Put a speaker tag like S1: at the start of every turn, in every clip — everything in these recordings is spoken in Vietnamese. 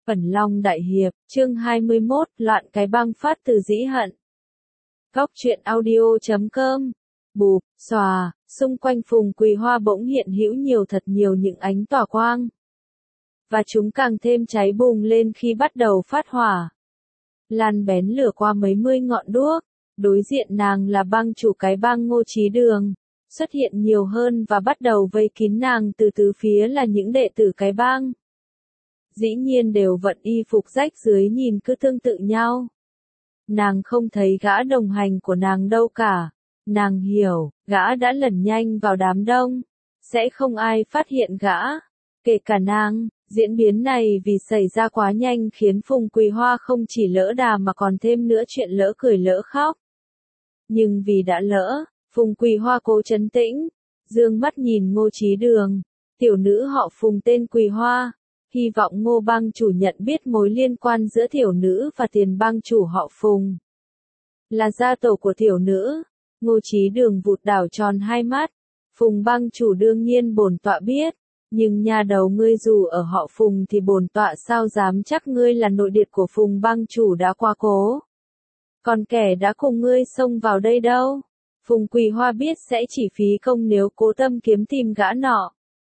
S1: Ẩn Long Đại Hiệp, chương 21, loạn cái băng phát từ dĩ hận. Góc truyện audio.com. Bụp, xòa, xung quanh Phùng Quỳ Hoa bỗng hiện hữu thật nhiều những ánh tỏa quang. Và chúng càng thêm cháy bùng lên khi bắt đầu phát hỏa. Lan bén lửa qua mấy mươi ngọn đuốc, đối diện nàng là bang chủ cái bang Ngô Chí Đường, xuất hiện nhiều hơn và bắt đầu vây kín nàng từ tứ phía là những đệ tử cái bang. Dĩ nhiên đều vận y phục rách dưới nhìn cứ tương tự nhau. Nàng không thấy gã đồng hành của nàng đâu cả. Nàng hiểu, gã đã lẩn nhanh vào đám đông. Sẽ không ai phát hiện gã. Kể cả nàng, diễn biến này vì xảy ra quá nhanh khiến Phùng Quỳ Hoa không chỉ lỡ đà mà còn thêm nữa chuyện lỡ cười lỡ khóc. Nhưng vì đã lỡ, Phùng Quỳ Hoa cố trấn tĩnh, dương mắt nhìn Ngô Chí Đường, tiểu nữ họ Phùng tên Quỳ Hoa. Hy vọng Ngô bang chủ nhận biết mối liên quan giữa tiểu nữ và tiền bang chủ họ Phùng. Là gia tổ của tiểu nữ. Ngô Chí Đường vụt đảo tròn hai mắt. Phùng bang chủ đương nhiên bổn tọa biết. Nhưng nhà đầu ngươi dù ở họ Phùng thì bổn tọa sao dám chắc ngươi là nội điệt của Phùng bang chủ đã quá cố. Còn kẻ đã cùng ngươi xông vào đây đâu. Phùng Quỳ Hoa biết sẽ chỉ phí công nếu cố tâm kiếm tìm gã nọ.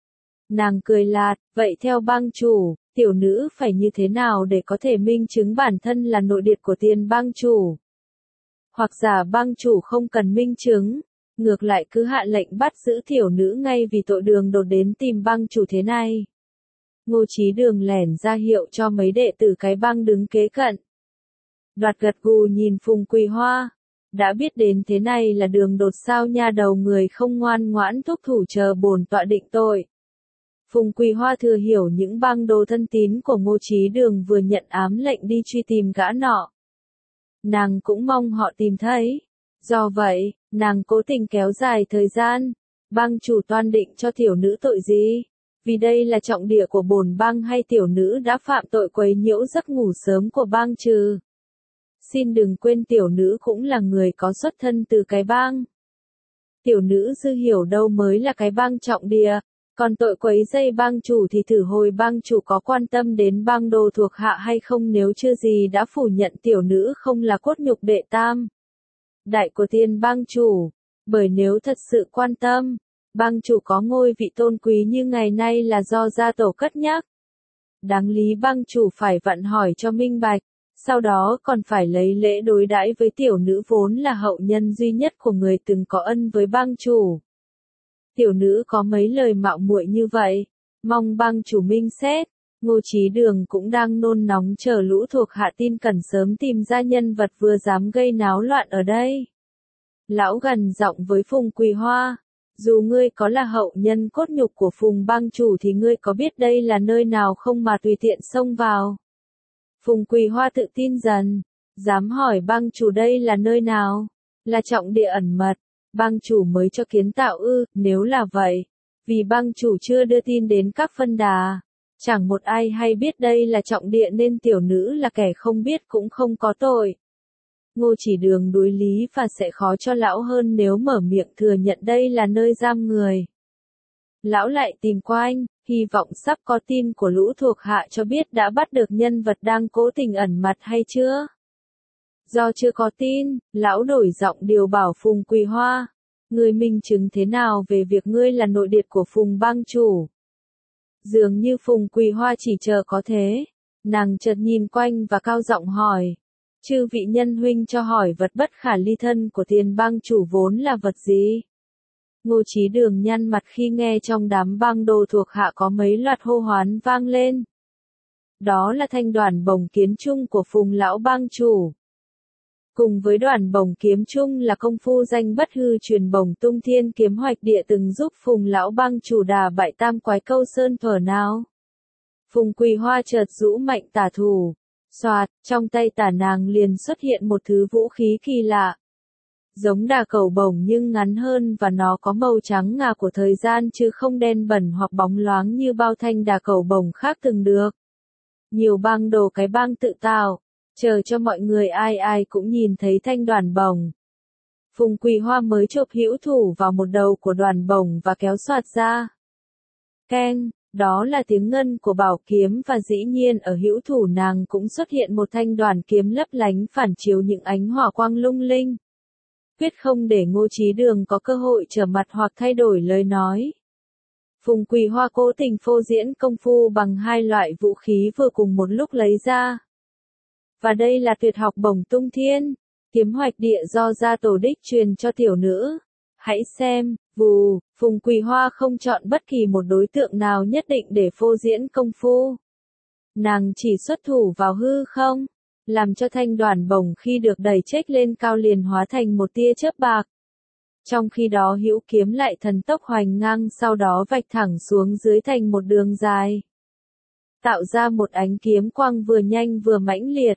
S1: Nàng cười lạt, vậy theo bang chủ, tiểu nữ phải như thế nào để có thể minh chứng bản thân là nội điệt của tiền bang chủ? Hoặc giả bang chủ không cần minh chứng, ngược lại cứ hạ lệnh bắt giữ tiểu nữ ngay vì tội đường đột đến tìm bang chủ thế này. Ngô Chí Đường lẻn ra hiệu cho mấy đệ tử cái bang đứng kế cận. Đoạt gật gù nhìn Phùng Quỳ Hoa. Đã biết đến thế này là đường đột sao nha đầu người không ngoan ngoãn thúc thủ chờ bổn tọa định tội. Phùng Quỳ Hoa thừa hiểu những bang đồ thân tín của Ngô Chí Đường vừa nhận ám lệnh đi truy tìm gã nọ. Nàng cũng mong họ tìm thấy. Do vậy, nàng cố tình kéo dài thời gian. Bang chủ toan định cho tiểu nữ tội gì? Vì đây là trọng địa của bổn bang hay tiểu nữ đã phạm tội quấy nhiễu giấc ngủ sớm của bang trừ? Xin đừng quên tiểu nữ cũng là người có xuất thân từ cái bang. Tiểu nữ dư hiểu đâu mới là cái bang trọng địa. Còn tội quấy dây bang chủ thì thử hồi bang chủ có quan tâm đến bang đồ thuộc hạ hay không nếu chưa gì đã phủ nhận tiểu nữ không là cốt nhục đệ tam đại của tiền bang chủ. Bởi nếu thật sự quan tâm, bang chủ có ngôi vị tôn quý như ngày nay là do gia tổ cất nhắc. Đáng lý bang chủ phải vặn hỏi cho minh bạch, sau đó còn phải lấy lễ đối đãi với tiểu nữ vốn là hậu nhân duy nhất của người từng có ân với bang chủ. Tiểu nữ có mấy lời mạo muội như vậy, mong bang chủ minh xét. Ngô Chí Đường cũng đang nôn nóng chờ lũ thuộc hạ tin cần sớm tìm ra nhân vật vừa dám gây náo loạn ở đây. Lão gần giọng với Phùng Quỳ Hoa, dù ngươi có là hậu nhân cốt nhục của Phùng bang chủ thì ngươi có biết đây là nơi nào không mà tùy tiện xông vào. Phùng Quỳ Hoa tự tin dần, dám hỏi bang chủ đây là nơi nào, là trọng địa ẩn mật. Bang chủ mới cho kiến tạo ư? Nếu là vậy, vì bang chủ chưa đưa tin đến các phân đà, chẳng một ai hay biết đây là trọng địa nên tiểu nữ là kẻ không biết cũng không có tội. Ngô Chí Đường đối lý và sẽ khó cho lão hơn nếu mở miệng thừa nhận đây là nơi giam người. Lão lại tìm quanh, hy vọng sắp có tin của lũ thuộc hạ cho biết đã bắt được nhân vật đang cố tình ẩn mặt hay chưa. Do chưa có tin, lão đổi giọng điều bảo Phùng Quỳ Hoa. Ngươi minh chứng thế nào về việc ngươi là nội điệt của Phùng bang chủ? Dường như Phùng Quỳ Hoa chỉ chờ có thế. Nàng chợt nhìn quanh và cao giọng hỏi. Chư vị nhân huynh cho hỏi vật bất khả ly thân của tiền bang chủ vốn là vật gì? Ngô Chí Đường nhăn mặt khi nghe trong đám bang đồ thuộc hạ có mấy loạt hô hoán vang lên. Đó là thanh đoàn bồng kiến chung của Phùng lão bang chủ. Cùng với đoàn bồng kiếm chung là công phu danh bất hư truyền bồng tung thiên kiếm hoạch địa từng giúp Phùng lão bang chủ đà bại tam quái câu sơn thuở nào. Phùng Quỳ Hoa chợt rũ mạnh tả thủ. Xoạt, trong tay tả nàng liền xuất hiện một thứ vũ khí kỳ lạ. Giống đà cầu bổng nhưng ngắn hơn và nó có màu trắng ngà của thời gian chứ không đen bẩn hoặc bóng loáng như bao thanh đà cầu bổng khác từng được. Nhiều bang đồ cái bang tự tạo. Chờ cho mọi người ai ai cũng nhìn thấy thanh đoàn bồng. Phùng Quỳ Hoa mới chộp hữu thủ vào một đầu của đoàn bồng và kéo xoạt ra. Keng, Đó là tiếng ngân của bảo kiếm và dĩ nhiên ở hữu thủ nàng cũng xuất hiện một thanh đoàn kiếm lấp lánh phản chiếu những ánh hỏa quang lung linh. Quyết không để Ngô Chí Đường có cơ hội trở mặt hoặc thay đổi lời nói. Phùng Quỳ Hoa cố tình phô diễn công phu bằng hai loại vũ khí vừa cùng một lúc lấy ra. Và đây là tuyệt học bổng tung thiên, kiếm hoạch địa do gia tổ đích truyền cho tiểu nữ. Hãy xem, vù, Phùng Quỳ Hoa không chọn bất kỳ một đối tượng nào nhất định để phô diễn công phu. Nàng chỉ xuất thủ vào hư không, làm cho thanh đoàn bổng khi được đẩy chếch lên cao liền hóa thành một tia chớp bạc. Trong khi đó hữu kiếm lại thần tốc hoành ngang sau đó vạch thẳng xuống dưới thành một đường dài. Tạo ra một ánh kiếm quang vừa nhanh vừa mãnh liệt,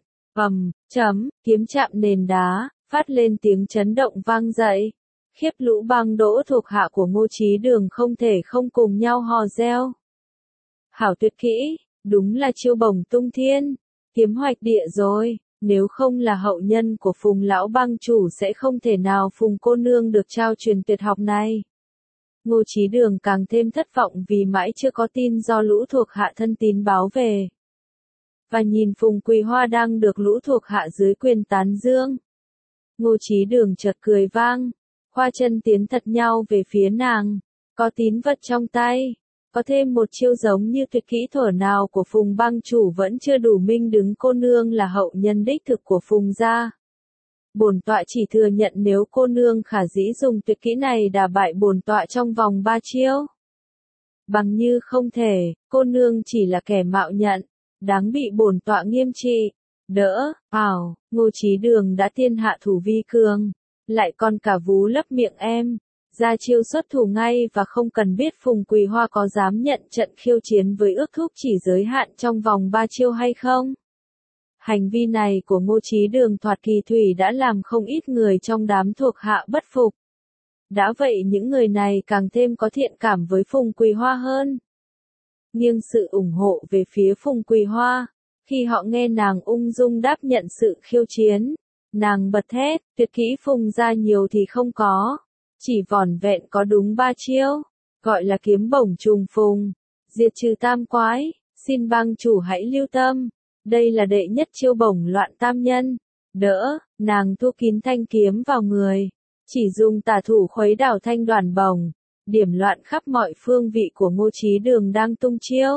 S1: kiếm chạm nền đá, phát lên tiếng chấn động vang dậy. Khiếp lũ băng đỗ thuộc hạ của Ngô Chí Đường không thể không cùng nhau hò reo. Hảo tuyệt kỹ, đúng là chiêu bổng tung thiên, kiếm hoạch địa rồi, nếu không là hậu nhân của Phùng lão bang chủ sẽ không thể nào Phùng cô nương được trao truyền tuyệt học này. Ngô Chí Đường càng thêm thất vọng vì mãi chưa có tin do lũ thuộc hạ thân tín báo về. Và nhìn Phùng Quỳ Hoa đang được lũ thuộc hạ dưới quyền tán dương. Ngô Chí Đường chợt cười vang, khoa chân tiến thật nhau về phía nàng, có tín vật trong tay, có thêm một chiêu giống như tuyệt kỹ thuở nào của Phùng bang chủ vẫn chưa đủ minh đứng cô nương là hậu nhân đích thực của Phùng gia. Bổn tọa chỉ thừa nhận nếu cô nương khả dĩ dùng tuyệt kỹ này đả bại bổn tọa trong vòng 3 chiêu. Bằng như không thể, cô nương chỉ là kẻ mạo nhận, đáng bị bổn tọa nghiêm trị. Đỡ, Ngô Chí Đường đã tiên hạ thủ vi cường, lại còn cả vú lấp miệng em, ra chiêu xuất thủ ngay và không cần biết Phùng Quỳ Hoa có dám nhận trận khiêu chiến với ước thúc chỉ giới hạn trong vòng 3 chiêu hay không. Hành vi này của Ngô Chí Đường thoạt kỳ thủy đã làm không ít người trong đám thuộc hạ bất phục. Đã vậy những người này càng thêm có thiện cảm với Phùng Quỳ Hoa hơn. Nghiêng sự ủng hộ về phía Phùng Quỳ Hoa, khi họ nghe nàng ung dung đáp nhận sự khiêu chiến, nàng bật thét, tuyệt kỹ Phùng gia nhiều thì không có, chỉ vỏn vẹn có đúng 3 chiêu, gọi là kiếm bổng trùng phùng, diệt trừ tam quái, xin bang chủ hãy lưu tâm, đây là đệ nhất chiêu bổng loạn tam nhân. Đỡ, nàng thu kín thanh kiếm vào người, chỉ dùng tả thủ khuấy đảo thanh đoàn bổng, điểm loạn khắp mọi phương vị của Ngô Chí Đường đang tung chiêu.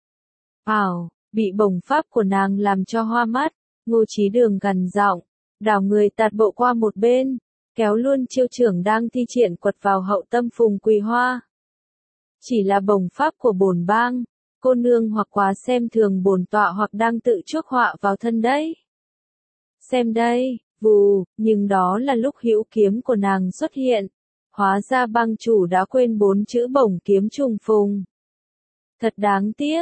S1: Bị bổng pháp của nàng làm cho hoa mắt, Ngô Chí Đường gằn giọng, đảo người tạt bộ qua một bên, kéo luôn chiêu trưởng đang thi triển quật vào hậu tâm Phùng Quỳ Hoa. Chỉ là bổng pháp của bổn bang, cô nương hoặc quá xem thường bổn tọa hoặc đang tự chuốc họa vào thân đấy. Xem đây, vù, nhưng đó là lúc hữu kiếm của nàng xuất hiện. Hóa ra bang chủ đã quên 4 chữ bổng kiếm trùng phùng. Thật đáng tiếc,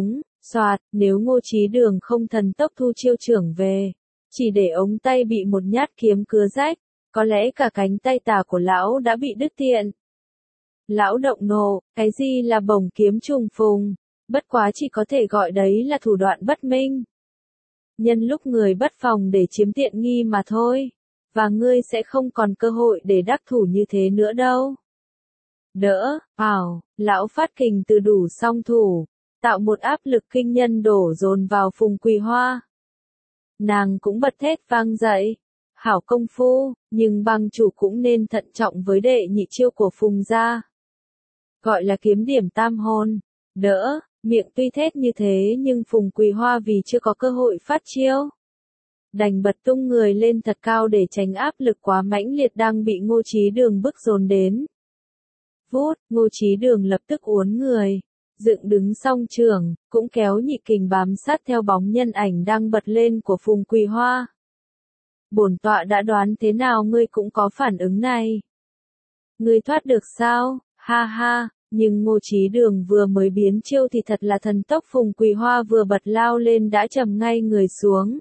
S1: nếu Ngô Chí Đường không thần tốc thu chiêu trưởng về, chỉ để ống tay bị một nhát kiếm cứa rách, có lẽ cả cánh tay tả của lão đã bị đứt tiện. Lão động nộ, cái gì là bổng kiếm trùng phùng, bất quá chỉ có thể gọi đấy là thủ đoạn bất minh. Nhân lúc người bất phòng để chiếm tiện nghi mà thôi, và ngươi sẽ không còn cơ hội để đắc thủ như thế nữa đâu. Đỡ, lão phát kình từ đủ song thủ, tạo một áp lực kinh nhân đổ dồn vào Phùng Quỳ Hoa. Nàng cũng bật thét vang dậy, hảo công phu, nhưng bang chủ cũng nên thận trọng với đệ nhị chiêu của Phùng gia. Gọi là kiếm điểm tam hồn. Đỡ, miệng tuy thét như thế nhưng Phùng Quỳ Hoa vì chưa có cơ hội phát chiêu, đành bật tung người lên thật cao để tránh áp lực quá mãnh liệt đang bị Ngô Chí Đường bức dồn đến. Vút, Ngô Chí Đường lập tức uốn người, dựng đứng song trường, cũng kéo nhị kình bám sát theo bóng nhân ảnh đang bật lên của Phùng Quỳ Hoa. Bổn tọa đã đoán thế nào ngươi cũng có phản ứng này. Ngươi thoát được sao, ha ha, nhưng Ngô Chí Đường vừa mới biến chiêu thì thật là thần tốc Phùng Quỳ Hoa vừa bật lao lên đã trầm ngay người xuống.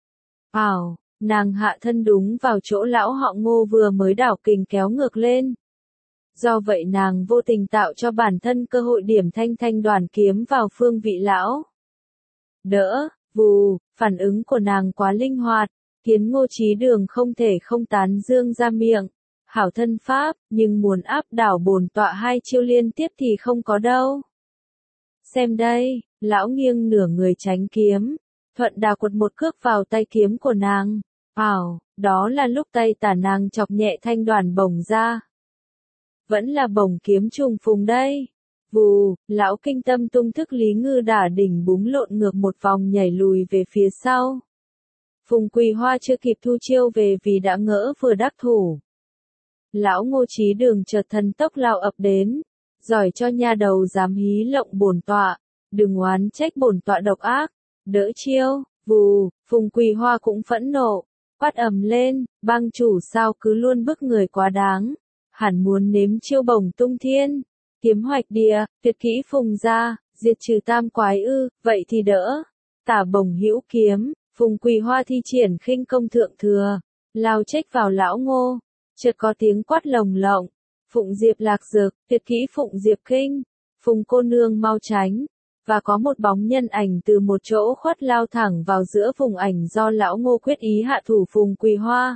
S1: Nàng hạ thân đúng vào chỗ lão họ Ngô vừa mới đảo kình kéo ngược lên. Do vậy nàng vô tình tạo cho bản thân cơ hội điểm thanh đoàn kiếm vào phương vị lão. Đỡ, vù, phản ứng của nàng quá linh hoạt, khiến Ngô Chí Đường không thể không tán dương ra miệng. Hảo thân pháp, nhưng muốn áp đảo bổn tọa 2 chiêu liên tiếp thì không có đâu. Xem đây, lão nghiêng nửa người tránh kiếm. Thuận đà quật một cước vào tay kiếm của nàng. Đó là lúc tay tả nàng chọc nhẹ thanh đoàn bổng ra. Vẫn là bổng kiếm trùng phùng đây. Vù, lão kinh tâm tung thức Lý Ngư đả đỉnh búng lộn ngược một vòng nhảy lùi về phía sau. Phùng Quỳ Hoa chưa kịp thu chiêu về vì đã ngỡ vừa đắc thủ. Lão Ngô Chí Đường chợt thần tốc lao ập đến. Giỏi cho nha đầu dám hí lộng bổn tọa. Đừng oán trách bổn tọa độc ác. Đỡ chiêu, vù, Phùng Quỳ Hoa cũng phẫn nộ. Quát ầm lên, bang chủ sao cứ luôn bức người quá đáng. Hẳn muốn nếm chiêu bổng tung thiên. Kiếm hoạch địa, tuyệt kỹ phùng ra, diệt trừ tam quái ư, vậy thì đỡ. Tả bổng hữu kiếm, Phùng Quỳ Hoa thi triển khinh công thượng thừa. Lao trách vào lão Ngô. Chợt có tiếng quát lồng lộng. Phụng Diệp lạc dược, tuyệt kỹ Phụng Diệp kinh. Phùng cô nương mau tránh. Và có một bóng nhân ảnh từ một chỗ khuất lao thẳng vào giữa vùng ảnh do lão Ngô quyết ý hạ thủ Phùng Quỳ Hoa.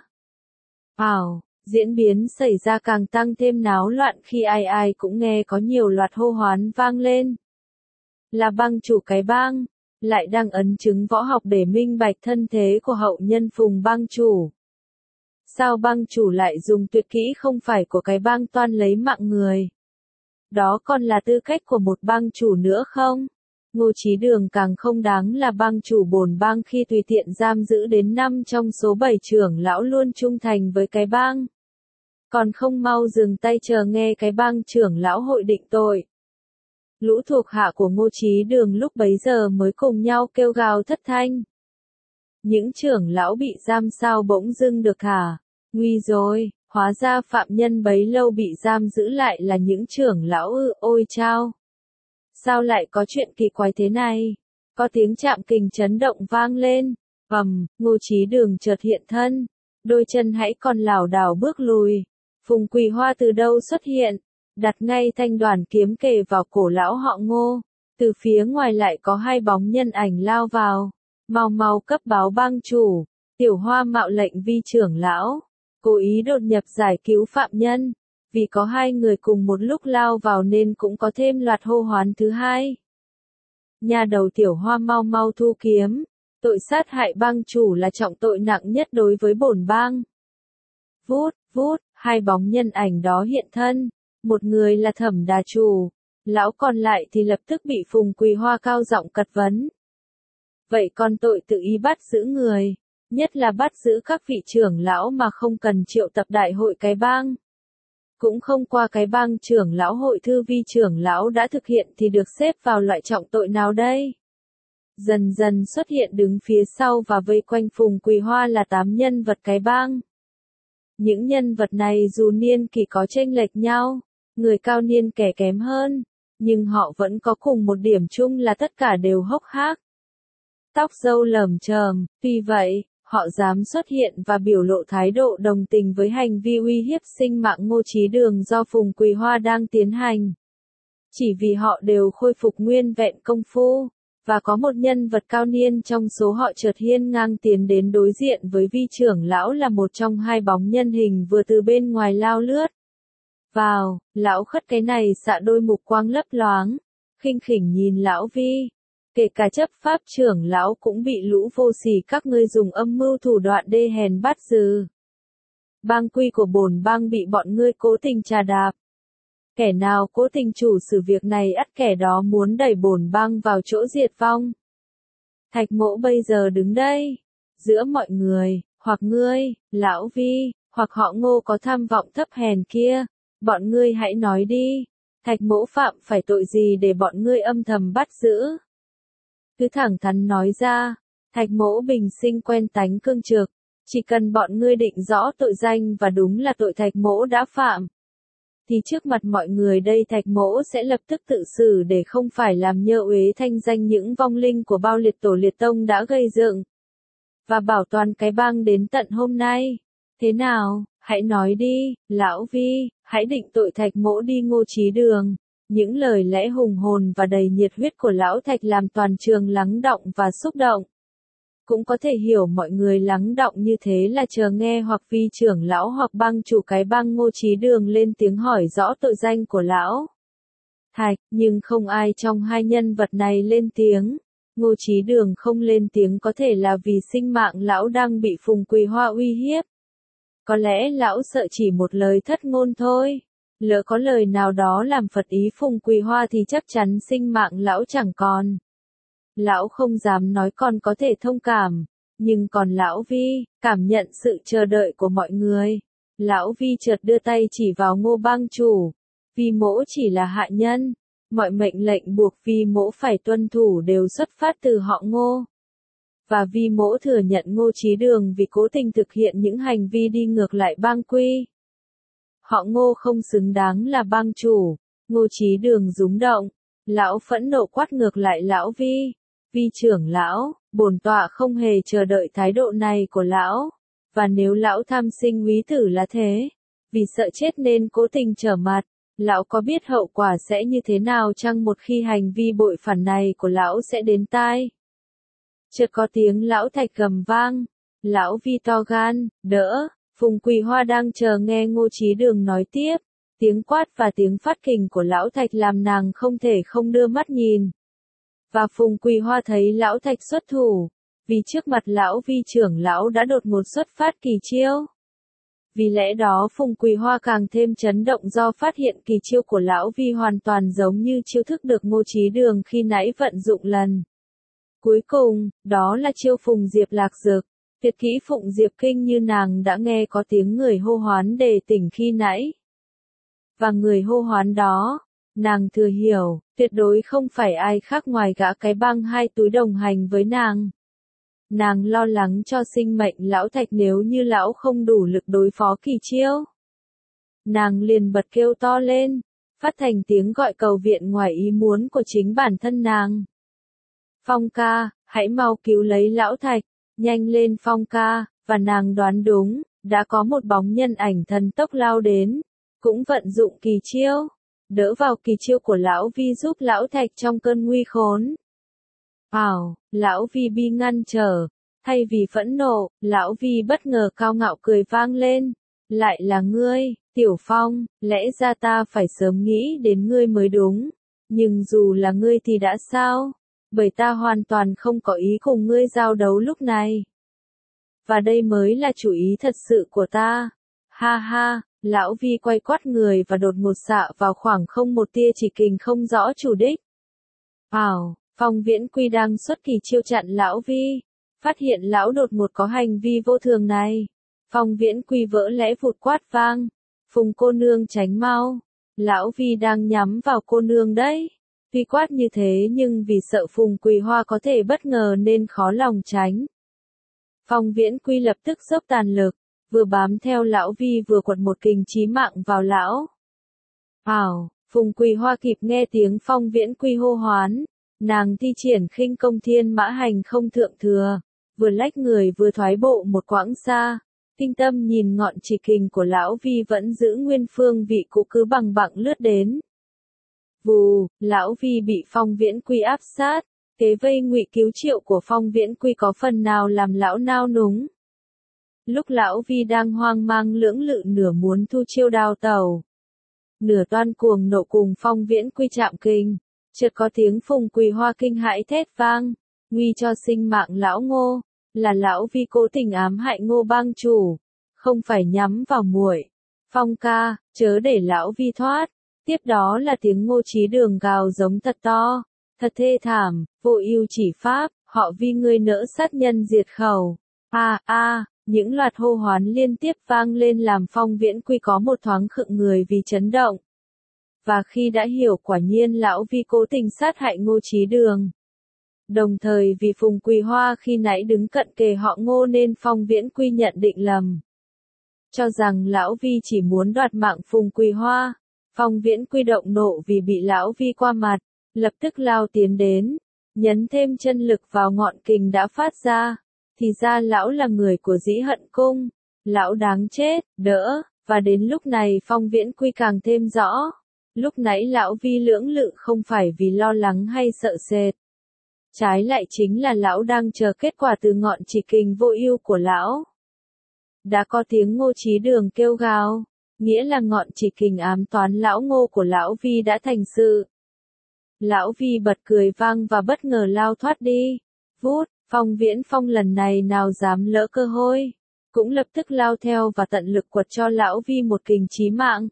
S1: Diễn biến xảy ra càng tăng thêm náo loạn khi ai ai cũng nghe có nhiều loạt hô hoán vang lên. Là bang chủ cái bang, lại đang ấn chứng võ học để minh bạch thân thế của hậu nhân Phùng bang chủ. Sao bang chủ lại dùng tuyệt kỹ không phải của cái bang toan lấy mạng người? Đó còn là tư cách của một bang chủ nữa không? Ngô Chí Đường càng không đáng là bang chủ bổn bang khi tùy tiện giam giữ đến 5 trong số 7 trưởng lão luôn trung thành với cái bang. Còn không mau dừng tay chờ nghe cái bang trưởng lão hội định tội. Lũ thuộc hạ của Ngô Chí Đường lúc bấy giờ mới cùng nhau kêu gào thất thanh. Những trưởng lão bị giam sao bỗng dưng được thả? Nguy rồi, hóa ra phạm nhân bấy lâu bị giam giữ lại là những trưởng lão ư, ôi chao. Sao lại có chuyện kỳ quái thế này? Có tiếng chạm kình chấn động vang lên. Ngô Chí Đường chợt hiện thân. Đôi chân hãy còn lảo đảo bước lùi. Phùng Quỳ Hoa từ đâu xuất hiện? Đặt ngay thanh đoàn kiếm kề vào cổ lão họ Ngô. Từ phía ngoài lại có hai bóng nhân ảnh lao vào. Mau mau cấp báo bang chủ. Tiểu Hoa mạo lệnh vi trưởng lão. Cố ý đột nhập giải cứu phạm nhân. Vì có hai người cùng một lúc lao vào nên cũng có thêm loạt hô hoán thứ hai. Nhà đầu Tiểu Hoa mau mau thu kiếm. Tội sát hại bang chủ là trọng tội nặng nhất đối với bổn bang. Vút, hai bóng nhân ảnh đó hiện thân. Một người là Thẩm Đà Chủ. Lão còn lại thì lập tức bị Phùng Quỳ Hoa cao giọng cật vấn. Vậy còn tội tự ý bắt giữ người. Nhất là bắt giữ các vị trưởng lão mà không cần triệu tập đại hội cái bang. Cũng không qua cái bang trưởng lão hội thư vi trưởng lão đã thực hiện thì được xếp vào loại trọng tội nào đây? Dần dần xuất hiện đứng phía sau và vây quanh Phùng Quỳ Hoa là 8 nhân vật cái bang. Những nhân vật này dù niên kỷ có chênh lệch nhau, người cao niên kẻ kém hơn, nhưng họ vẫn có cùng một điểm chung là tất cả đều hốc hác. Tóc râu lởm chởm, tuy vậy, họ dám xuất hiện và biểu lộ thái độ đồng tình với hành vi uy hiếp sinh mạng Ngô Chí Đường do Phùng Quỳ Hoa đang tiến hành. Chỉ vì họ đều khôi phục nguyên vẹn công phu, và có một nhân vật cao niên trong số họ chợt hiên ngang tiến đến đối diện với vi trưởng lão là một trong hai bóng nhân hình vừa từ bên ngoài lao lướt vào. Lão khất cái này xạ đôi mục quang lấp loáng, khinh khỉnh nhìn lão vi. Kể cả chấp pháp trưởng lão cũng bị lũ vô sỉ các ngươi dùng âm mưu thủ đoạn đê hèn bắt giữ. Bang quy của bổn bang bị bọn ngươi cố tình trà đạp. Kẻ nào cố tình chủ xử việc này ắt kẻ đó muốn đẩy bổn bang vào chỗ diệt vong. Thạch Mỗ bây giờ đứng đây, giữa mọi người, hoặc ngươi, lão vi, hoặc họ Ngô có tham vọng thấp hèn kia, bọn ngươi hãy nói đi, Thạch Mỗ phạm phải tội gì để bọn ngươi âm thầm bắt giữ? Cứ thẳng thắn nói ra, Thạch Mỗ bình sinh quen tánh cương trực, chỉ cần bọn ngươi định rõ tội danh và đúng là tội Thạch Mỗ đã phạm, thì trước mặt mọi người đây Thạch Mỗ sẽ lập tức tự xử để không phải làm nhơ uế thanh danh những vong linh của bao liệt tổ liệt tông đã gây dựng, và bảo toàn cái bang đến tận hôm nay. Thế nào, hãy nói đi, lão vi, hãy định tội Thạch Mỗ đi Ngô Chí Đường. Những lời lẽ hùng hồn và đầy nhiệt huyết của lão Thạch làm toàn trường lắng động và xúc động. Cũng có thể hiểu mọi người lắng động như thế là chờ nghe hoặc vi trưởng lão hoặc bang chủ cái bang Ngô Chí Đường lên tiếng hỏi rõ tội danh của lão. Thạch, nhưng không ai trong hai nhân vật này lên tiếng. Ngô Chí Đường không lên tiếng có thể là vì sinh mạng lão đang bị Phùng Quỳ Hoa uy hiếp. Có lẽ lão sợ chỉ một lời thất ngôn thôi. Lỡ có lời nào đó làm phật ý Phùng Quỳ Hoa thì chắc chắn sinh mạng lão chẳng còn. Lão không dám nói còn có thể thông cảm. Nhưng còn lão Vi, cảm nhận sự chờ đợi của mọi người. Lão Vi chợt đưa tay chỉ vào Ngô bang chủ. Vi mỗ chỉ là hạ nhân. Mọi mệnh lệnh buộc Vi mỗ phải tuân thủ đều xuất phát từ họ Ngô. Và Vi mỗ thừa nhận Ngô Chí Đường vì cố tình thực hiện những hành vi đi ngược lại bang quy. Họ Ngô không xứng đáng là bang chủ. Ngô Chí Đường rúng động. Lão phẫn nộ quát ngược lại lão Vi. Vi trưởng lão, bổn tọa không hề chờ đợi thái độ này của lão. Và nếu lão tham sinh úy tử là thế, vì sợ chết nên cố tình trở mặt, lão có biết hậu quả sẽ như thế nào chăng một khi hành vi bội phản này của lão sẽ đến tai? Chợt có tiếng lão Thạch gầm vang. Lão Vi to gan, đỡ. Phùng Quỳ Hoa đang chờ nghe Ngô Chí Đường nói tiếp. Tiếng quát và tiếng phát kình của lão Thạch làm nàng không thể không đưa mắt nhìn. Và Phùng Quỳ Hoa thấy lão Thạch xuất thủ. Vì trước mặt lão Vi trưởng lão đã đột ngột xuất phát kỳ chiêu. Vì lẽ đó Phùng Quỳ Hoa càng thêm chấn động do phát hiện kỳ chiêu của lão Vi hoàn toàn giống như chiêu thức được Ngô Chí Đường khi nãy vận dụng lần. Cuối cùng, đó là chiêu Phùng Diệp Lạc Dược. Tuyệt kỹ Phụng Diệp Kinh như nàng đã nghe có tiếng người hô hoán đề tỉnh khi nãy. Và người hô hoán đó, nàng thừa hiểu, tuyệt đối không phải ai khác ngoài gã cái băng hai túi đồng hành với nàng. Nàng lo lắng cho sinh mệnh lão Thạch nếu như lão không đủ lực đối phó kỳ chiêu. Nàng liền bật kêu to lên, phát thành tiếng gọi cầu viện ngoài ý muốn của chính bản thân nàng. Phong ca, hãy mau cứu lấy lão Thạch, nhanh lên Phong ca, và nàng đoán đúng, đã có một bóng nhân ảnh thần tốc lao đến, cũng vận dụng kỳ chiêu, đỡ vào kỳ chiêu của lão Vi giúp lão Thạch trong cơn nguy khốn. Lão Vi bi ngăn trở, thay vì phẫn nộ, lão Vi bất ngờ cao ngạo cười vang lên. Lại là ngươi, Tiểu Phong, lẽ ra ta phải sớm nghĩ đến ngươi mới đúng. Nhưng dù là ngươi thì đã sao? Bởi ta hoàn toàn không có ý cùng ngươi giao đấu lúc này. Và đây mới là chủ ý thật sự của ta. Ha ha, lão Vi quay quắt người và đột ngột xạ vào khoảng không một tia chỉ kình không rõ chủ đích. Phong Viễn Quy đang xuất kỳ chiêu chặn lão Vi. Phát hiện lão đột ngột có hành vi vô thường này. Phong Viễn Quy vỡ lẽ vụt quát vang. Phùng cô nương tránh mau. Lão Vi đang nhắm vào cô nương đấy. Tuy quát như thế nhưng vì sợ Phùng Quỳ Hoa có thể bất ngờ nên khó lòng tránh. Phong Viễn Quy lập tức dốc tàn lực, vừa bám theo lão Vi vừa quật một kình chí mạng vào lão. Phùng Quỳ Hoa kịp nghe tiếng Phong Viễn Quy hô hoán. Nàng thi triển khinh công thiên mã hành không thượng thừa, vừa lách người vừa thoái bộ một quãng xa, tinh tâm nhìn ngọn chỉ kình của lão Vi vẫn giữ nguyên phương vị cũ cứ bằng bặng lướt đến. Vù, lão Vi bị Phong Viễn Quy áp sát, thế vây ngụy cứu triệu của Phong Viễn Quy có phần nào làm lão nao núng. Lúc lão Vi đang hoang mang lưỡng lự nửa muốn thu chiêu đào tẩu, nửa toan cuồng nộ cùng Phong Viễn Quy chạm kình. Chợt có tiếng Phùng Quỳ Hoa kinh hãi thét vang, nguy cho sinh mạng lão Ngô, là lão Vi cố tình ám hại Ngô bang chủ, không phải nhắm vào muội. Phong ca, chớ để lão Vi thoát. Tiếp đó là tiếng Ngô Chí Đường gào giống thật to, thật thê thảm, vô ưu chỉ pháp, họ Vi ngươi nỡ sát nhân diệt khẩu. Những loạt hô hoán liên tiếp vang lên làm Phong Viễn Quy có một thoáng khựng người vì chấn động. Và khi đã hiểu quả nhiên lão Vi cố tình sát hại Ngô Chí Đường. Đồng thời vì Phùng Quỳ Hoa khi nãy đứng cận kề họ Ngô nên Phong Viễn Quy nhận định lầm. Cho rằng lão Vi chỉ muốn đoạt mạng Phùng Quỳ Hoa. Phong Viễn Quy động nộ vì bị lão Vi qua mặt, lập tức lao tiến đến, nhấn thêm chân lực vào ngọn kình đã phát ra. Thì ra lão là người của Dĩ Hận Cung. Lão đáng chết, đỡ, và đến lúc này Phong Viễn Quy càng thêm rõ. Lúc nãy lão Vi lưỡng lự không phải vì lo lắng hay sợ sệt. Trái lại chính là lão đang chờ kết quả từ ngọn chỉ kình vô ưu của lão. Đã có tiếng Ngô Chí Đường kêu gào, nghĩa là ngọn chỉ kình ám toán lão Ngô của lão Vi đã thành sự. Lão Vi bật cười vang và bất ngờ lao thoát đi. Vút, Phong Viễn Phong lần này nào dám lỡ cơ hội, cũng lập tức lao theo và tận lực quật cho Lão Vi một kình chí mạng.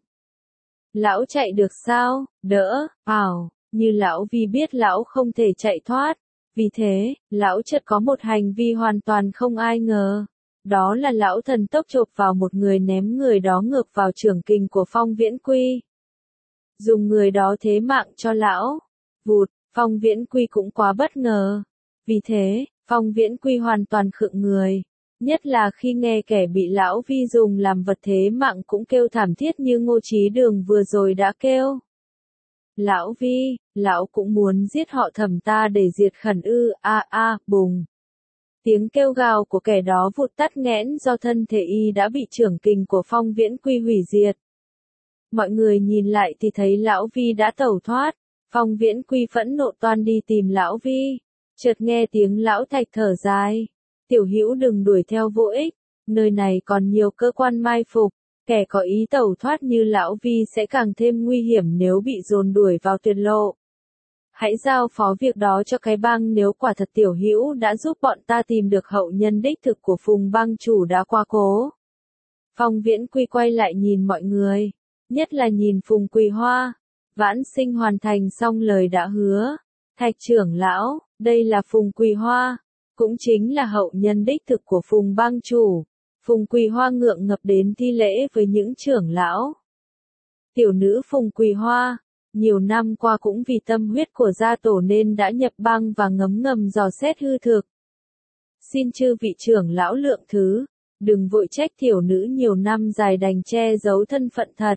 S1: Lão chạy được sao? Đỡ, như Lão Vi biết lão không thể chạy thoát. Vì thế, lão chợt có một hành vi hoàn toàn không ai ngờ. Đó là lão thần tốc chộp vào một người ném người đó ngược vào chưởng kình của Phong Viễn Quy. Dùng người đó thế mạng cho lão. Vụt, Phong Viễn Quy cũng quá bất ngờ. Vì thế, Phong Viễn Quy hoàn toàn khựng người. Nhất là khi nghe kẻ bị Lão Vi dùng làm vật thế mạng cũng kêu thảm thiết như Ngô Chí Đường vừa rồi đã kêu. Lão Vi, lão cũng muốn giết họ Thẩm ta để diệt khẩn ư, bùng. Tiếng kêu gào của kẻ đó vụt tắt nghẽn do thân thể y đã bị chưởng kình của Phong Viễn Quy hủy diệt. Mọi người nhìn lại thì thấy Lão Vi đã tẩu thoát. Phong Viễn Quy phẫn nộ toan đi tìm Lão Vi. Chợt nghe tiếng Lão Thạch thở dài. Tiểu Hữu đừng đuổi theo vô ích, nơi này còn nhiều cơ quan mai phục, kẻ có ý tẩu thoát như Lão Vi sẽ càng thêm nguy hiểm nếu bị dồn đuổi vào tuyệt lộ. Hãy giao phó việc đó cho cái bang, nếu quả thật Tiểu Hữu đã giúp bọn ta tìm được hậu nhân đích thực của Phùng bang chủ đã qua cố. Phong Viễn Quy quay lại nhìn mọi người, nhất là nhìn Phùng Quỳ Hoa. Vãn Sinh hoàn thành xong lời đã hứa. Thạch trưởng lão, đây là Phùng Quỳ Hoa, cũng chính là hậu nhân đích thực của Phùng bang chủ. Phùng Quỳ Hoa ngượng ngập đến thi lễ với những trưởng lão. Tiểu nữ Phùng Quỳ Hoa, nhiều năm qua cũng vì tâm huyết của gia tổ nên đã nhập bang và ngấm ngầm dò xét hư thực. Xin chư vị trưởng lão lượng thứ, đừng vội trách tiểu nữ nhiều năm dài đành che giấu thân phận thật.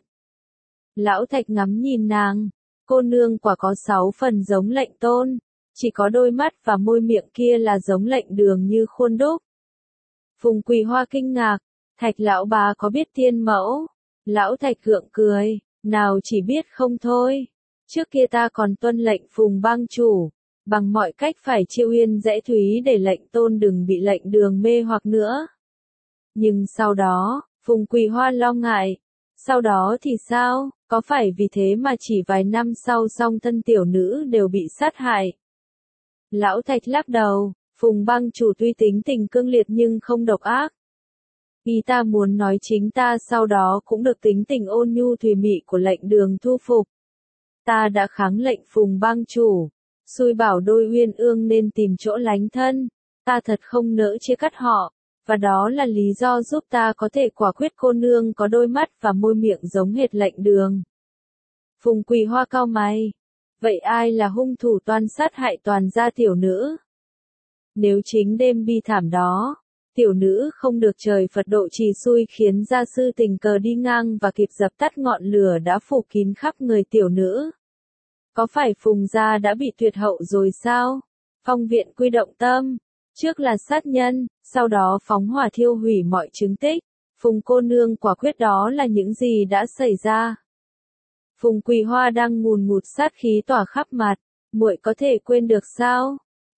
S1: Lão Thạch ngắm nhìn nàng, cô nương quả có 6 phần giống Lệnh Tôn, chỉ có đôi mắt và môi miệng kia là giống Lệnh Đường như khuôn đúc. Phùng Quỳ Hoa kinh ngạc, Thạch lão bà có biết tiên mẫu? Lão Thạch gượng cười, nào chỉ biết không thôi. Trước kia ta còn tuân lệnh Phùng bang chủ, bằng mọi cách phải chiêu yên dễ thúy để Lệnh Tôn đừng bị Lệnh Đường mê hoặc nữa. Nhưng sau đó, Phùng Quỳ Hoa lo ngại. Sau đó thì sao, có phải vì thế mà chỉ vài năm sau song thân tiểu nữ đều bị sát hại? Lão Thạch lắc đầu, Phùng bang chủ tuy tính tình cương liệt nhưng không độc ác. Ý ta muốn nói chính ta sau đó cũng được tính tình ôn nhu thùy mị của Lệnh Đường thu phục. Ta đã kháng lệnh Phùng bang chủ, xui bảo đôi uyên ương nên tìm chỗ lánh thân. Ta thật không nỡ chia cắt họ, và đó là lý do giúp ta có thể quả quyết cô nương có đôi mắt và môi miệng giống hệt Lệnh Đường. Phùng Quỳ Hoa cau mày. Vậy ai là hung thủ toan sát hại toàn gia tiểu nữ? Nếu chính đêm bi thảm đó, tiểu nữ không được trời Phật độ trì xui khiến gia sư tình cờ đi ngang và kịp dập tắt ngọn lửa đã phủ kín khắp người tiểu nữ. Có phải Phùng gia đã bị tuyệt hậu rồi sao? Phong Viện Quy động tâm, trước là sát nhân, sau đó phóng hỏa thiêu hủy mọi chứng tích. Phùng cô nương quả quyết đó là những gì đã xảy ra. Phùng Quỳ Hoa đang ngùn ngụt sát khí tỏa khắp mặt, muội có thể quên được sao?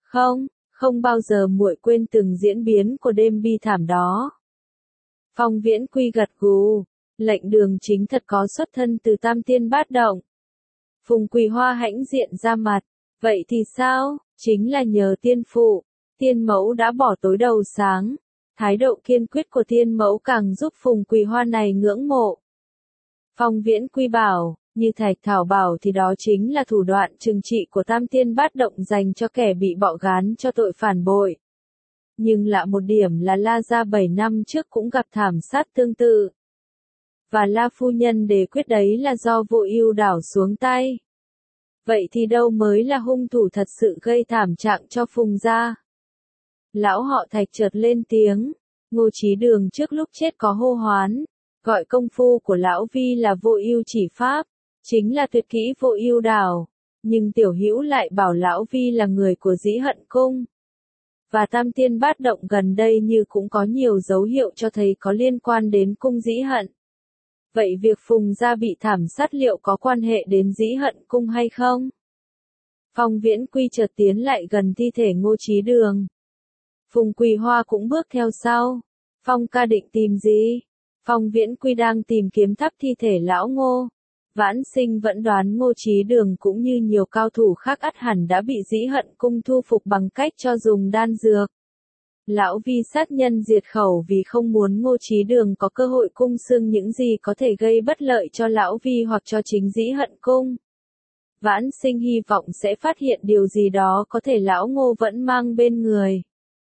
S1: Không bao giờ muội quên từng diễn biến của đêm bi thảm đó. Phong Viễn Quy gật gù, Lệnh Đường chính thật có xuất thân từ Tam Tiên Bát Động. Phùng Quỳ Hoa hãnh diện ra mặt, vậy thì sao? Chính là nhờ tiên phụ, tiên mẫu đã bỏ tối đầu sáng. Thái độ kiên quyết của tiên mẫu càng giúp Phùng Quỳ Hoa này ngưỡng mộ. Phong Viễn Quy bảo, như Thạch Thảo bảo thì đó chính là thủ đoạn trừng trị của Tam Tiên Bát Động dành cho kẻ bị bọ gán cho tội phản bội. Nhưng lạ một điểm là La gia 7 năm trước cũng gặp thảm sát tương tự. Và La phu nhân đề quyết đấy là do Vô Ưu đảo xuống tay. Vậy thì đâu mới là hung thủ thật sự gây thảm trạng cho Phùng gia? Lão họ Thạch chợt lên tiếng, Ngô Chí Đường trước lúc chết có hô hoán, gọi công phu của lão Vi là Vô Ưu chỉ pháp, chính là tuyệt kỹ Vô Ưu đảo, nhưng tiểu hữu lại bảo lão Vi là người của Dĩ Hận cung. Và Tam Tiên Bát Động gần đây như cũng có nhiều dấu hiệu cho thấy có liên quan đến cung Dĩ Hận. Vậy việc Phùng gia bị thảm sát liệu có quan hệ đến Dĩ Hận cung hay không? Phong Viễn Quy chợt tiến lại gần thi thể Ngô Chí Đường. Phùng Quỳ Hoa cũng bước theo sau. Phong ca định tìm gì? Phong Viễn Quy đang tìm kiếm thắp thi thể lão Ngô. Vãn Sinh vẫn đoán Ngô Chí Đường cũng như nhiều cao thủ khác ắt hẳn đã bị Dĩ Hận Cung thu phục bằng cách cho dùng đan dược. Lão Vi sát nhân diệt khẩu vì không muốn Ngô Chí Đường có cơ hội cung xưng những gì có thể gây bất lợi cho Lão Vi hoặc cho chính Dĩ Hận Cung. Vãn Sinh hy vọng sẽ phát hiện điều gì đó có thể Lão Ngô vẫn mang bên người.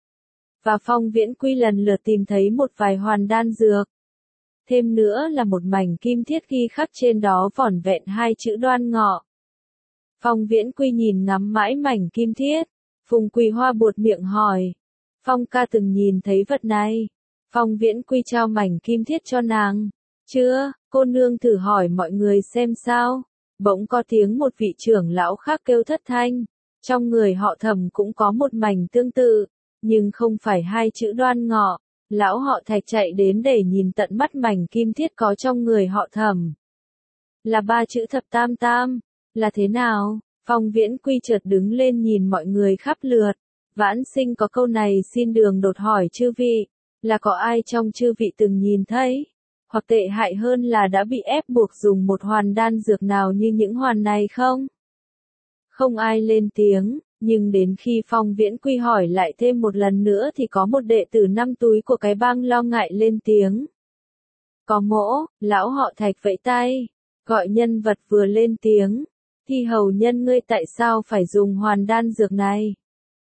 S1: Và Phong Viễn Quy lần lượt tìm thấy một vài hoàn đan dược. Thêm nữa là một mảnh kim thiết ghi khắc trên đó vỏn vẹn 2 chữ Đoan Ngọ. Phong Viễn Quy nhìn ngắm mãi mảnh kim thiết. Phùng Quỳ Hoa buột miệng hỏi. Phong ca từng nhìn thấy vật này. Phong Viễn Quy trao mảnh kim thiết cho nàng. Chưa, cô nương thử hỏi mọi người xem sao. Bỗng có tiếng một vị trưởng lão khác kêu thất thanh. Trong người họ Thẩm cũng có một mảnh tương tự, nhưng không phải 2 chữ Đoan Ngọ. Lão họ Thạch chạy đến để nhìn tận mắt mảnh kim thiết có trong người họ Thẩm. Là 3 chữ Thập Tam Tam. Là thế nào? Phong Viễn Quy chợt đứng lên nhìn mọi người khắp lượt. Vãn Sinh có câu này xin đường đột hỏi chư vị. Là có ai trong chư vị từng nhìn thấy? Hoặc tệ hại hơn là đã bị ép buộc dùng một hoàn đan dược nào như những hoàn này không? Không ai lên tiếng, nhưng đến khi Phong Viễn Quy hỏi lại thêm một lần nữa thì có một đệ tử 5 túi của cái bang lo ngại lên tiếng. Có mỗ, lão họ Thạch vẫy tay, gọi nhân vật vừa lên tiếng. Thi hầu nhân ngươi tại sao phải dùng hoàn đan dược này?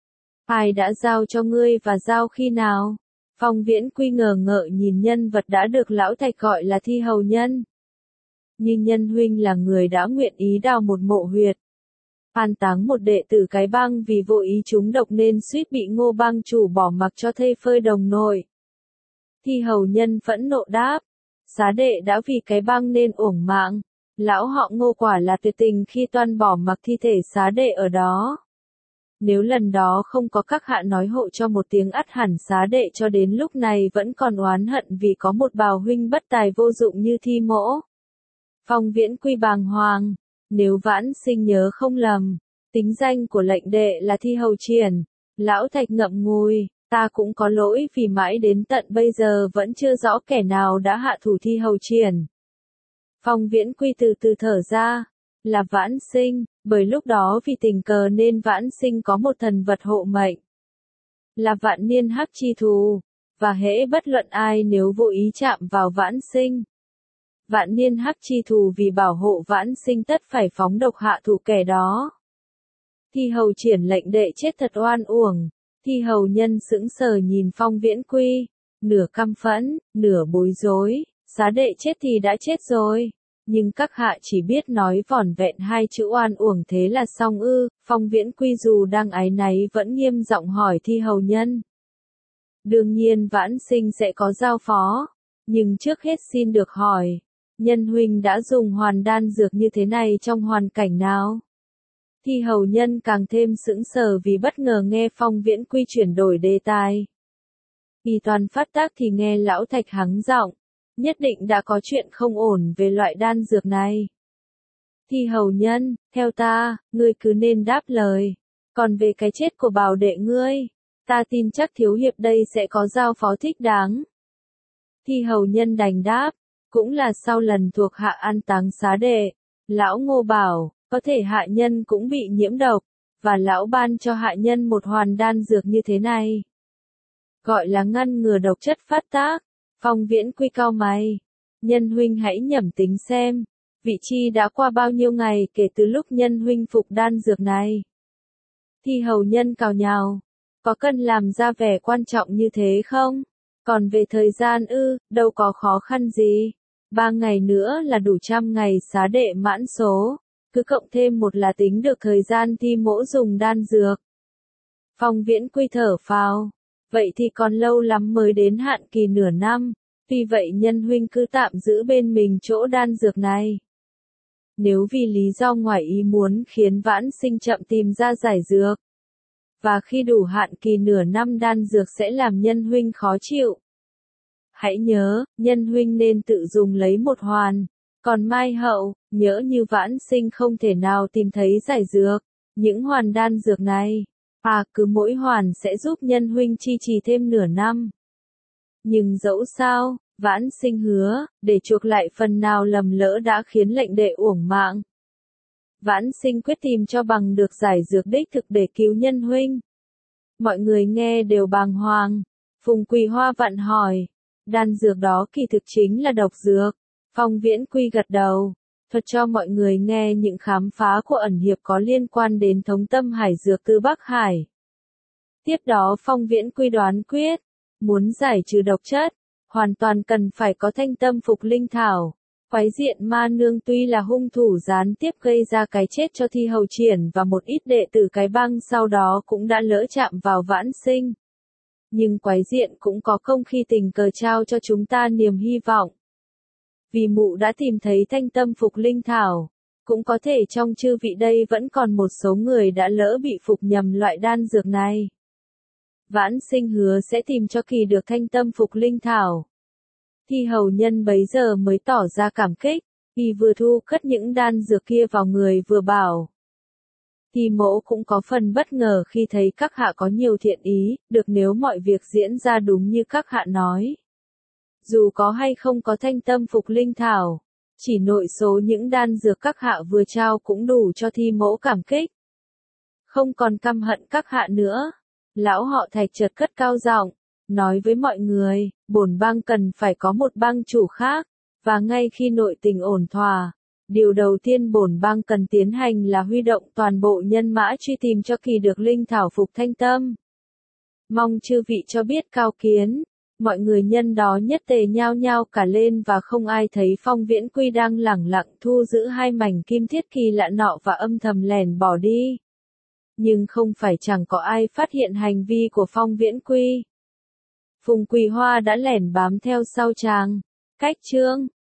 S1: Ai đã giao cho ngươi và giao khi nào? Phong Viễn Quy ngờ ngợ nhìn nhân vật đã được lão Thạch gọi là thi hầu nhân. Như nhân huynh là người đã nguyện ý đào một mộ huyệt. An táng một đệ tử cái bang vì vô ý trúng độc nên suýt bị Ngô bang chủ bỏ mặc cho thê phơi đồng nội. Thi hầu nhân phẫn nộ đáp. Xá đệ đã vì cái bang nên uổng mạng. Lão họ Ngô quả là tuyệt tình khi toan bỏ mặc thi thể xá đệ ở đó. Nếu lần đó không có các hạ nói hộ cho một tiếng ắt hẳn xá đệ cho đến lúc này vẫn còn oán hận vì có một bào huynh bất tài vô dụng như thi mỗ. Phong Viễn Quy bàng hoàng. Nếu Vãn Sinh nhớ không lầm, tính danh của lệnh đệ là Thi Hầu Triển. Lão Thạch ngậm ngùi, ta cũng có lỗi vì mãi đến tận bây giờ vẫn chưa rõ kẻ nào đã hạ thủ Thi Hầu Triển. Phong Viễn Quy từ từ thở ra, là Vãn Sinh, bởi lúc đó vì tình cờ nên Vãn Sinh có một thần vật hộ mệnh. Là Vạn Niên Hắc Chi Thù, và hễ bất luận ai nếu vô ý chạm vào Vãn Sinh. Vạn Niên Hắc Chi Thù vì bảo hộ Vãn Sinh tất phải phóng độc hạ thủ kẻ đó. Thi hầu triển lệnh đệ chết thật oan uổng. Thi hầu nhân sững sờ nhìn Phong Viễn Quy, nửa căm phẫn, nửa bối rối. Xá đệ chết thì đã chết rồi, nhưng các hạ chỉ biết nói vỏn vẹn 2 chữ oan uổng thế là xong ư? Phong Viễn Quy dù đang áy náy vẫn nghiêm giọng hỏi thi hầu nhân. Đương nhiên Vãn Sinh sẽ có giao phó, nhưng trước hết xin được hỏi. Nhân huynh đã dùng hoàn đan dược như thế này trong hoàn cảnh nào? Thi hầu nhân càng thêm sững sờ vì bất ngờ nghe Phong Viễn Quy chuyển đổi đề tài. Y toàn phát tác thì nghe lão Thạch hắng giọng, nhất định đã có chuyện không ổn về loại đan dược này. Thi hầu nhân, theo ta, ngươi cứ nên đáp lời. Còn về cái chết của bảo đệ ngươi, ta tin chắc thiếu hiệp đây sẽ có giao phó thích đáng. Thi hầu nhân đành đáp. Cũng là sau lần thuộc hạ an táng xá đệ, lão Ngô bảo, có thể hạ nhân cũng bị nhiễm độc, và lão ban cho hạ nhân một hoàn đan dược như thế này. Gọi là ngăn ngừa độc chất phát tác. Phong Viễn Quy cau mày. Nhân huynh hãy nhẩm tính xem, vị chi đã qua bao nhiêu ngày kể từ lúc nhân huynh phục đan dược này. Thi hầu nhân cào nhào. Có cần làm ra vẻ quan trọng như thế không? Còn về thời gian ư, đâu có khó khăn gì. 3 ngày nữa là đủ 100 ngày xá đệ mãn số, cứ cộng thêm một là tính được thời gian thi mỗ dùng đan dược. Phong Viễn Quy thở phào, vậy thì còn lâu lắm mới đến hạn kỳ nửa năm, vì vậy nhân huynh cứ tạm giữ bên mình chỗ đan dược này. Nếu vì lý do ngoài ý muốn khiến Vãn Sinh chậm tìm ra giải dược, và khi đủ hạn kỳ nửa năm đan dược sẽ làm nhân huynh khó chịu. Hãy nhớ, nhân huynh nên tự dùng lấy một hoàn. Còn mai hậu, nhỡ như Vãn Sinh không thể nào tìm thấy giải dược, những hoàn đan dược này, cứ mỗi hoàn sẽ giúp nhân huynh chi trì thêm nửa năm. Nhưng dẫu sao, Vãn Sinh hứa, để chuộc lại phần nào lầm lỡ đã khiến lệnh đệ uổng mạng. Vãn Sinh quyết tìm cho bằng được giải dược đích thực để cứu nhân huynh. Mọi người nghe đều bàng hoàng. Phùng Quỳ Hoa vặn hỏi, đan dược đó kỳ thực chính là độc dược. Phong Viễn Quy gật đầu, thuật cho mọi người nghe những khám phá của ẩn hiệp có liên quan đến thống tâm hải dược từ Bắc Hải. Tiếp đó Phong Viễn Quy đoán quyết, muốn giải trừ độc chất, hoàn toàn cần phải có thanh tâm phục linh thảo. Quái diện ma nương tuy là hung thủ gián tiếp gây ra cái chết cho Thi Hầu Triển và một ít đệ tử cái bang sau đó cũng đã lỡ chạm vào Vãn Sinh. Nhưng quái diện cũng có công khi tình cờ trao cho chúng ta niềm hy vọng. Vì mụ đã tìm thấy thanh tâm phục linh thảo, cũng có thể trong chư vị đây vẫn còn một số người đã lỡ bị phục nhầm loại đan dược này. Vãn Sinh hứa sẽ tìm cho kỳ được thanh tâm phục linh thảo. Thi Hầu Nhân bấy giờ mới tỏ ra cảm kích, y vừa thu cất những đan dược kia vào người vừa bảo. Thi mỗ cũng có phần bất ngờ khi thấy các hạ có nhiều thiện ý, được nếu mọi việc diễn ra đúng như các hạ nói. Dù có hay không có thanh tâm phục linh thảo, chỉ nội số những đan dược các hạ vừa trao cũng đủ cho Thi mỗ cảm kích. Không còn căm hận các hạ nữa. Lão họ Thạch chợt cất cao giọng, nói với mọi người, bổn bang cần phải có một bang chủ khác, và ngay khi nội tình ổn thỏa, điều đầu tiên bổn bang cần tiến hành là huy động toàn bộ nhân mã truy tìm cho kỳ được linh thảo phục thanh tâm. Mong chư vị cho biết cao kiến. Mọi người nhân đó nhất tề nhao nhao cả lên và không ai thấy Phong Viễn Quy đang lẳng lặng thu giữ hai mảnh kim thiết kỳ lạ nọ và âm thầm lèn bỏ đi. Nhưng không phải chẳng có ai phát hiện hành vi của Phong Viễn Quy. Phùng Quỳ Hoa đã lẻn bám theo sau chàng. Cách chương